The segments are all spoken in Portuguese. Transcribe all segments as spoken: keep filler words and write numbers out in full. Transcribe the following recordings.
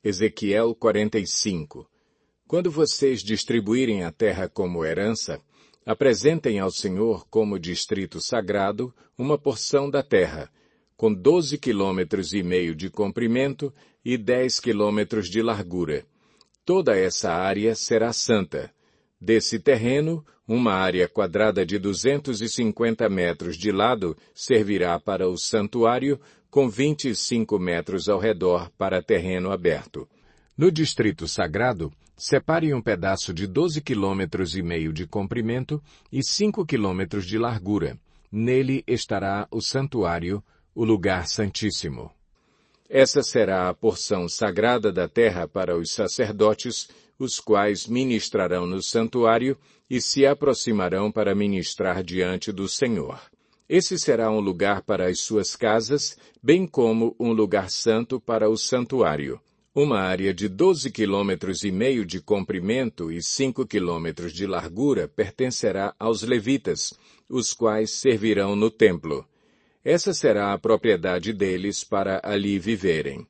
Ezequiel quarenta e cinco. Quando vocês distribuírem a terra como herança, apresentem ao Senhor como distrito sagrado uma porção da terra, com doze quilômetros e meio de comprimento e dez quilômetros de largura. Toda essa área será santa. Desse terreno, uma área quadrada de duzentos e cinquenta metros de lado servirá para o santuário, com vinte e cinco metros ao redor para terreno aberto. No distrito sagrado, separe um pedaço de doze quilômetros e meio de comprimento e cinco quilômetros de largura. Nele estará o santuário, o lugar santíssimo. Essa será a porção sagrada da terra para os sacerdotes, os quais ministrarão no santuário e se aproximarão para ministrar diante do Senhor. Esse será um lugar para as suas casas, bem como um lugar santo para o santuário. Uma área de doze quilômetros e meio de comprimento e cinco quilômetros de largura pertencerá aos levitas, os quais servirão no templo. Essa será a propriedade deles para ali viverem.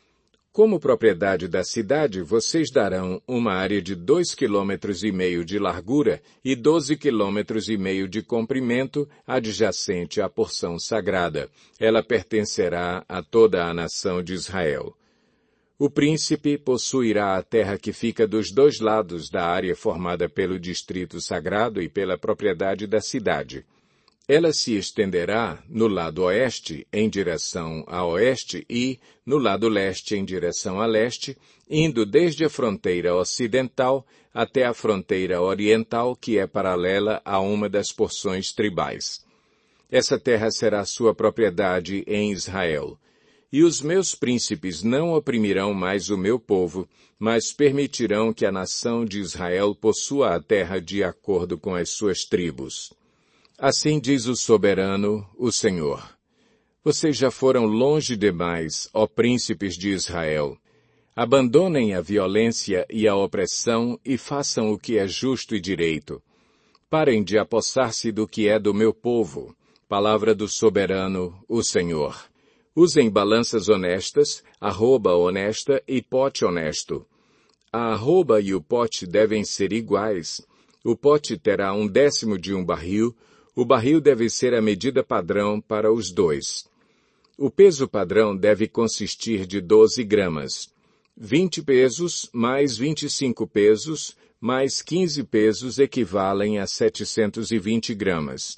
Como propriedade da cidade, vocês darão uma área de dois quilômetros e meio de largura e doze quilômetros e meio de comprimento adjacente à porção sagrada. Ela pertencerá a toda a nação de Israel. O príncipe possuirá a terra que fica dos dois lados da área formada pelo distrito sagrado e pela propriedade da cidade. Ela se estenderá no lado oeste, em direção a oeste, e no lado leste, em direção a leste, indo desde a fronteira ocidental até a fronteira oriental, que é paralela a uma das porções tribais. Essa terra será sua propriedade em Israel. E os meus príncipes não oprimirão mais o meu povo, mas permitirão que a nação de Israel possua a terra de acordo com as suas tribos. Assim diz o soberano, o Senhor. Vocês já foram longe demais, ó príncipes de Israel. Abandonem a violência e a opressão e façam o que é justo e direito. Parem de apossar-se do que é do meu povo. Palavra do soberano, o Senhor. Usem balanças honestas, arroba honesta e pote honesto. A arroba e o pote devem ser iguais. O pote terá um décimo de um barril. O barril deve ser a medida padrão para os dois. O peso padrão deve consistir de doze gramas. vinte pesos mais vinte e cinco pesos mais quinze pesos equivalem a setecentos e vinte gramas.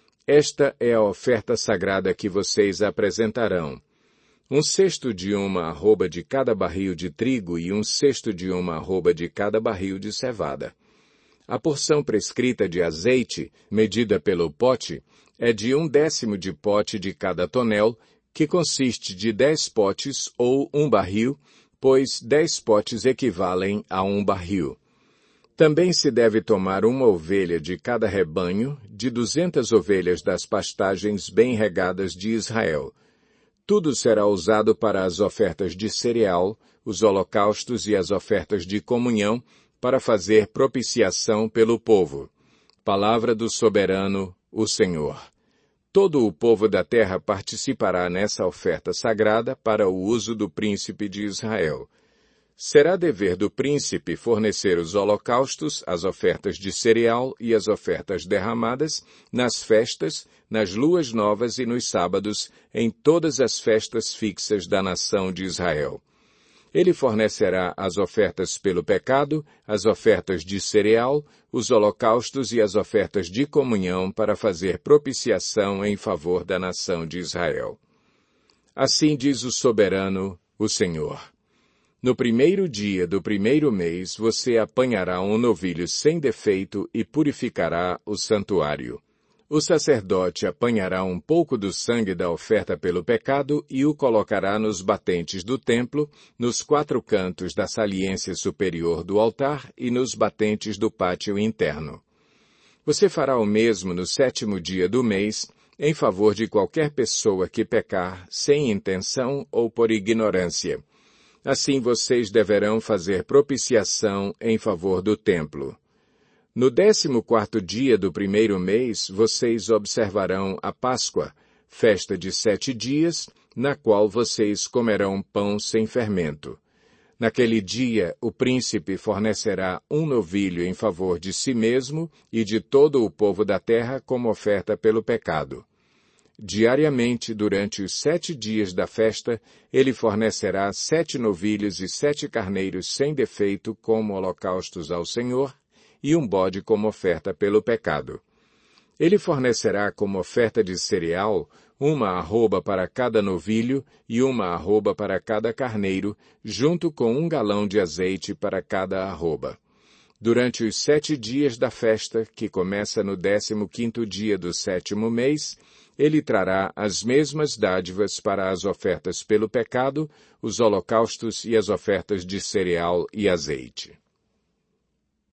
Esta é a oferta sagrada que vocês apresentarão. Um cesto de uma arroba de cada barril de trigo e um cesto de uma arroba de cada barril de cevada. A porção prescrita de azeite, medida pelo pote, é de um décimo de pote de cada tonel, que consiste de dez potes ou um barril, pois dez potes equivalem a um barril. Também se deve tomar uma ovelha de cada rebanho, de duzentas ovelhas das pastagens bem regadas de Israel. Tudo será usado para as ofertas de cereal, os holocaustos e as ofertas de comunhão, para fazer propiciação pelo povo. Palavra do soberano, o Senhor. Todo o povo da terra participará nessa oferta sagrada para o uso do príncipe de Israel. Será dever do príncipe fornecer os holocaustos, as ofertas de cereal e as ofertas derramadas nas festas, nas luas novas e nos sábados, em todas as festas fixas da nação de Israel. Ele fornecerá as ofertas pelo pecado, as ofertas de cereal, os holocaustos e as ofertas de comunhão para fazer propiciação em favor da nação de Israel. Assim diz o soberano, o Senhor. No primeiro dia do primeiro mês você apanhará um novilho sem defeito e purificará o santuário. O sacerdote apanhará um pouco do sangue da oferta pelo pecado e o colocará nos batentes do templo, nos quatro cantos da saliência superior do altar e nos batentes do pátio interno. Você fará o mesmo no sétimo dia do mês, em favor de qualquer pessoa que pecar sem intenção ou por ignorância. Assim vocês deverão fazer propiciação em favor do templo. No décimo quarto dia do primeiro mês, vocês observarão a Páscoa, festa de sete dias, na qual vocês comerão pão sem fermento. Naquele dia, o príncipe fornecerá um novilho em favor de si mesmo e de todo o povo da terra como oferta pelo pecado. Diariamente, durante os sete dias da festa, ele fornecerá sete novilhos e sete carneiros sem defeito como holocaustos ao Senhor e um bode como oferta pelo pecado. Ele fornecerá como oferta de cereal uma arroba para cada novilho e uma arroba para cada carneiro, junto com um galão de azeite para cada arroba. Durante os sete dias da festa, que começa no décimo quinto dia do sétimo mês, ele trará as mesmas dádivas para as ofertas pelo pecado, os holocaustos e as ofertas de cereal e azeite.